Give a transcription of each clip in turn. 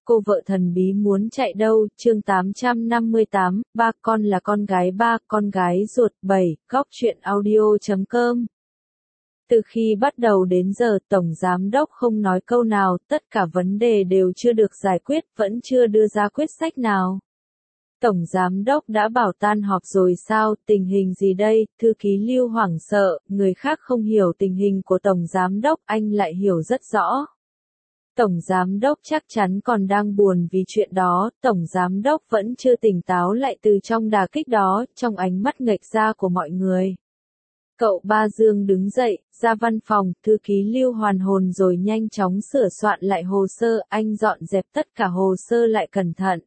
Cô vợ thần bí muốn chạy đâu, chương 858, ba con là con gái ba, con gái ruột 7, góc truyện audio.com. Từ khi bắt đầu đến giờ Tổng Giám Đốc không nói câu nào, tất cả vấn đề đều chưa được giải quyết, vẫn chưa đưa ra quyết sách nào. Tổng Giám Đốc đã bảo tan họp rồi sao, tình hình gì đây, thư ký Lưu hoảng sợ, người khác không hiểu tình hình của Tổng Giám Đốc, anh lại hiểu rất rõ. Tổng Giám Đốc chắc chắn còn đang buồn vì chuyện đó, Tổng Giám Đốc vẫn chưa tỉnh táo lại từ trong đả kích đó, trong ánh mắt nghệch ra của mọi người. Cậu Ba Dương đứng dậy, ra văn phòng, thư ký Lưu hoàn hồn rồi nhanh chóng sửa soạn lại hồ sơ, anh dọn dẹp tất cả hồ sơ lại cẩn thận.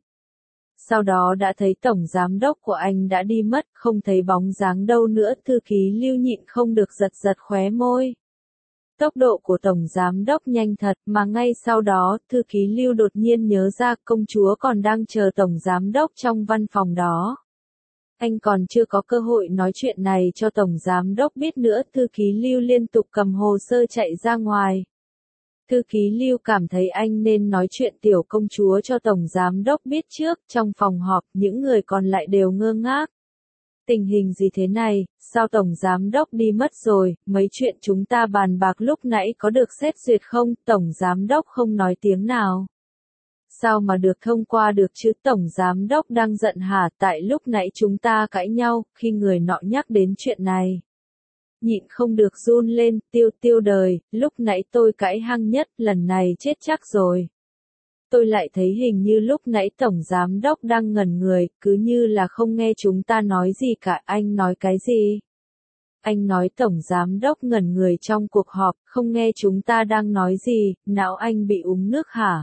Sau đó đã thấy Tổng Giám Đốc của anh đã đi mất, không thấy bóng dáng đâu nữa, thư ký Lưu nhịn không được giật giật khóe môi. Tốc độ của Tổng Giám Đốc nhanh thật, mà ngay sau đó, thư ký Lưu đột nhiên nhớ ra công chúa còn đang chờ Tổng Giám Đốc trong văn phòng đó. Anh còn chưa có cơ hội nói chuyện này cho Tổng Giám Đốc biết nữa, thư ký Lưu liên tục cầm hồ sơ chạy ra ngoài. Thư ký Lưu cảm thấy anh nên nói chuyện tiểu công chúa cho Tổng Giám Đốc biết trước, trong phòng họp, những người còn lại đều ngơ ngác. Tình hình gì thế này, sao Tổng Giám Đốc đi mất rồi, mấy chuyện chúng ta bàn bạc lúc nãy có được xét duyệt không, Tổng Giám Đốc không nói tiếng nào. Sao mà được thông qua được chứ, Tổng Giám Đốc đang giận hả, tại lúc nãy chúng ta cãi nhau, khi người nọ nhắc đến chuyện này. Nhịn không được run lên, tiêu đời, lúc nãy tôi cãi hăng nhất, lần này chết chắc rồi. Tôi lại thấy hình như lúc nãy Tổng Giám Đốc đang ngẩn người, cứ như là không nghe chúng ta nói gì cả, anh nói cái gì? Anh nói Tổng Giám Đốc ngẩn người trong cuộc họp, không nghe chúng ta đang nói gì, não anh bị uống nước hả?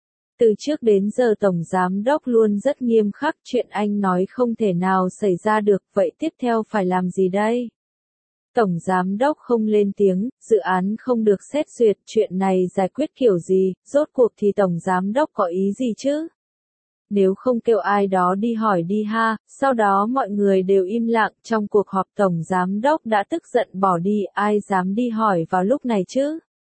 Từ trước đến giờ Tổng Giám Đốc luôn rất nghiêm khắc, chuyện anh nói không thể nào xảy ra được, vậy tiếp theo phải làm gì đây? Tổng Giám Đốc không lên tiếng, dự án không được xét duyệt, chuyện này giải quyết kiểu gì, rốt cuộc thì Tổng Giám Đốc có ý gì chứ? Nếu không kêu ai đó đi hỏi đi ha, sau đó mọi người đều im lặng, trong cuộc họp Tổng Giám Đốc đã tức giận bỏ đi, ai dám đi hỏi vào lúc này chứ?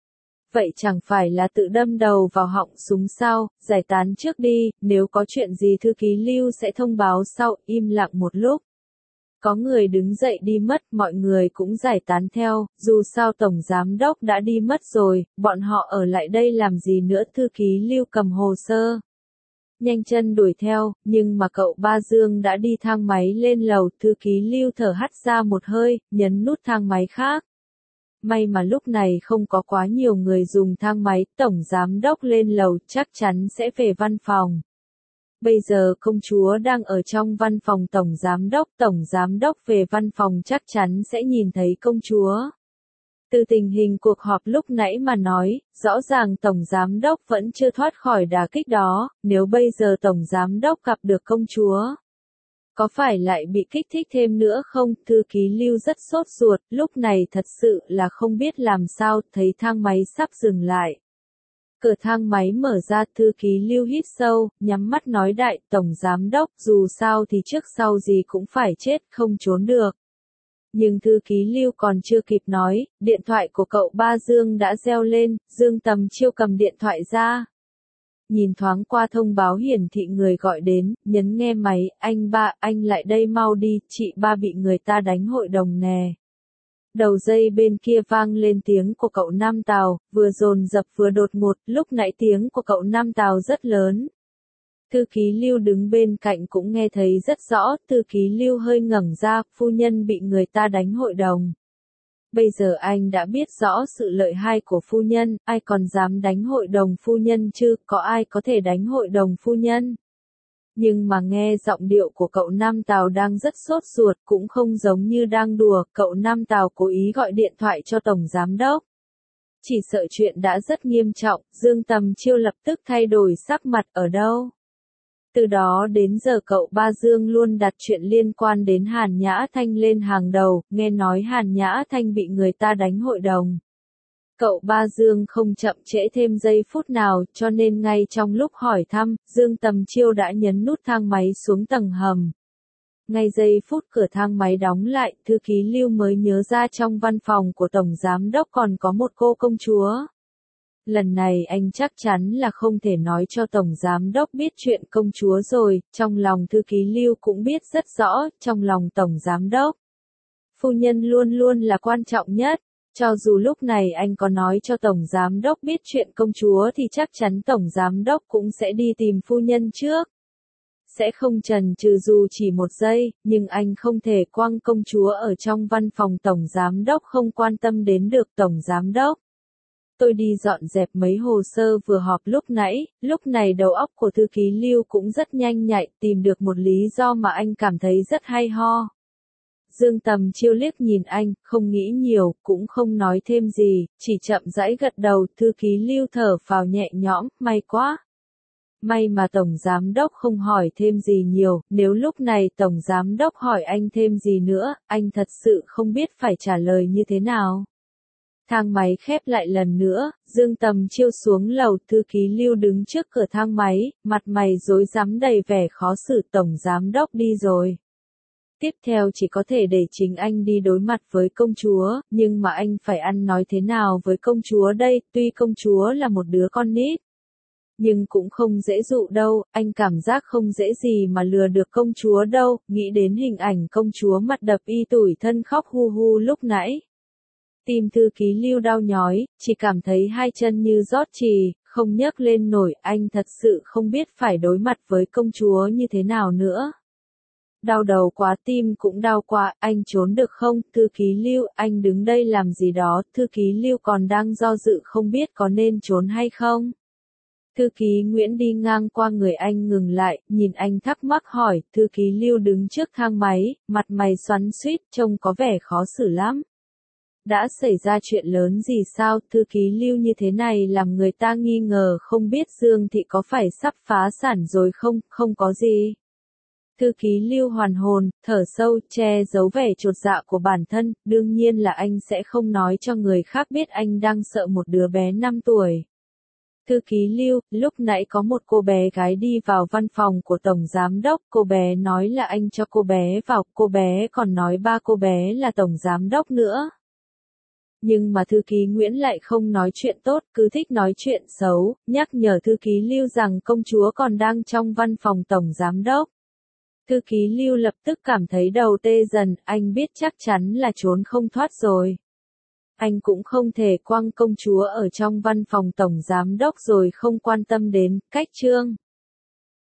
Vậy chẳng phải là tự đâm đầu vào họng súng sao, giải tán trước đi, nếu có chuyện gì thư ký Lưu sẽ thông báo sau, im lặng một lúc. Có người đứng dậy đi mất, mọi người cũng giải tán theo, dù sao Tổng Giám Đốc đã đi mất rồi, bọn họ ở lại đây làm gì nữa, thư ký Lưu cầm hồ sơ. Nhanh chân đuổi theo, nhưng mà cậu Ba Dương đã đi thang máy lên lầu, thư ký Lưu thở hắt ra một hơi, nhấn nút thang máy khác. May mà lúc này không có quá nhiều người dùng thang máy, Tổng Giám Đốc lên lầu chắc chắn sẽ về văn phòng. Bây giờ công chúa đang ở trong văn phòng Tổng Giám Đốc về văn phòng chắc chắn sẽ nhìn thấy công chúa. Từ tình hình cuộc họp lúc nãy mà nói, rõ ràng Tổng Giám Đốc vẫn chưa thoát khỏi đả kích đó, nếu bây giờ Tổng Giám Đốc gặp được công chúa. Có phải lại bị kích thích thêm nữa không? Thư ký Lưu rất sốt ruột, lúc này thật sự là không biết làm sao, thấy thang máy sắp dừng lại. Cửa thang máy mở ra, thư ký Lưu hít sâu, nhắm mắt nói đại, Tổng Giám Đốc, dù sao thì trước sau gì cũng phải chết, không trốn được. Nhưng thư ký Lưu còn chưa kịp nói, điện thoại của cậu Ba Dương đã reo lên, Dương Tầm Chiêu cầm điện thoại ra. Nhìn thoáng qua thông báo hiển thị người gọi đến, nhấn nghe máy, anh Ba, anh lại đây mau đi, chị Ba bị người ta đánh hội đồng nè. Đầu dây bên kia vang lên tiếng của cậu Nam Tào, vừa dồn dập vừa đột ngột, lúc nãy tiếng của cậu Nam Tào rất lớn. Thư ký Lưu đứng bên cạnh cũng nghe thấy rất rõ, thư ký Lưu hơi ngẩng ra, phu nhân bị người ta đánh hội đồng. Bây giờ anh đã biết rõ sự lợi hại của phu nhân, ai còn dám đánh hội đồng phu nhân chứ, có ai có thể đánh hội đồng phu nhân? Nhưng mà nghe giọng điệu của cậu Nam Tào đang rất sốt ruột, cũng không giống như đang đùa, cậu Nam Tào cố ý gọi điện thoại cho Tổng Giám Đốc. Chỉ sợ chuyện đã rất nghiêm trọng, Dương Tầm Chiêu lập tức thay đổi sắc mặt ở đâu. Từ đó đến giờ cậu Ba Dương luôn đặt chuyện liên quan đến Hàn Nhã Thanh lên hàng đầu, nghe nói Hàn Nhã Thanh bị người ta đánh hội đồng. Cậu Ba Dương không chậm trễ thêm giây phút nào, cho nên ngay trong lúc hỏi thăm, Dương Tầm Chiêu đã nhấn nút thang máy xuống tầng hầm. Ngay giây phút cửa thang máy đóng lại, thư ký Lưu mới nhớ ra trong văn phòng của Tổng Giám Đốc còn có một cô công chúa. Lần này anh chắc chắn là không thể nói cho Tổng Giám Đốc biết chuyện công chúa rồi, trong lòng thư ký Lưu cũng biết rất rõ, trong lòng Tổng Giám Đốc. Phu nhân luôn luôn là quan trọng nhất, cho dù lúc này anh có nói cho Tổng Giám Đốc biết chuyện công chúa thì chắc chắn Tổng Giám Đốc cũng sẽ đi tìm phu nhân trước. Sẽ không chần chừ dù chỉ một giây, nhưng anh không thể quăng công chúa ở trong văn phòng Tổng Giám Đốc không quan tâm đến được Tổng Giám Đốc. Tôi đi dọn dẹp mấy hồ sơ vừa họp lúc nãy, lúc này đầu óc của thư ký Lưu cũng rất nhanh nhạy, tìm được một lý do mà anh cảm thấy rất hay ho. Dương Tầm Chiêu liếc nhìn anh, không nghĩ nhiều, cũng không nói thêm gì, chỉ chậm rãi gật đầu, thư ký Lưu thở phào nhẹ nhõm, may quá. May mà Tổng Giám Đốc không hỏi thêm gì nhiều, nếu lúc này Tổng Giám Đốc hỏi anh thêm gì nữa, anh thật sự không biết phải trả lời như thế nào. Thang máy khép lại lần nữa, Dương Tầm Chiêu xuống lầu, thư ký Lưu đứng trước cửa thang máy, mặt mày rối rắm đầy vẻ khó xử. Tổng Giám Đốc đi rồi. Tiếp theo chỉ có thể để chính anh đi đối mặt với công chúa, nhưng mà anh phải ăn nói thế nào với công chúa đây, tuy công chúa là một đứa con nít. Nhưng cũng không dễ dụ đâu, anh cảm giác không dễ gì mà lừa được công chúa đâu, nghĩ đến hình ảnh công chúa mặt đập y tủi thân khóc hu hu lúc nãy. Tim thư ký Lưu đau nhói, chỉ cảm thấy hai chân như rót chì, không nhấc lên nổi, anh thật sự không biết phải đối mặt với công chúa như thế nào nữa. Đau đầu quá, tim cũng đau quá, anh trốn được không? Thư ký Lưu, anh đứng đây làm gì đó? Thư ký Lưu còn đang do dự không biết có nên trốn hay không. Thư ký Nguyễn đi ngang qua người anh ngừng lại, nhìn anh thắc mắc hỏi, thư ký Lưu đứng trước thang máy, mặt mày xoắn xuýt, trông có vẻ khó xử lắm. Đã xảy ra chuyện lớn gì sao? Thư ký Lưu như thế này làm người ta nghi ngờ, không biết Dương Thị có phải sắp phá sản rồi không? Không có gì. Thư ký Lưu hoàn hồn, thở sâu, che giấu vẻ chột dạ của bản thân, đương nhiên là anh sẽ không nói cho người khác biết anh đang sợ một đứa bé 5 tuổi. Thư ký Lưu, lúc nãy có một cô bé gái đi vào văn phòng của Tổng Giám Đốc, cô bé nói là anh cho cô bé vào, cô bé còn nói ba cô bé là Tổng Giám Đốc nữa. Nhưng mà thư ký Nguyễn lại không nói chuyện tốt, cứ thích nói chuyện xấu, nhắc nhở thư ký Lưu rằng công chúa còn đang trong văn phòng Tổng Giám Đốc. Thư ký Lưu lập tức cảm thấy đầu tê dần, anh biết chắc chắn là trốn không thoát rồi. Anh cũng không thể quăng công chúa ở trong văn phòng Tổng Giám Đốc rồi không quan tâm đến, cách chương.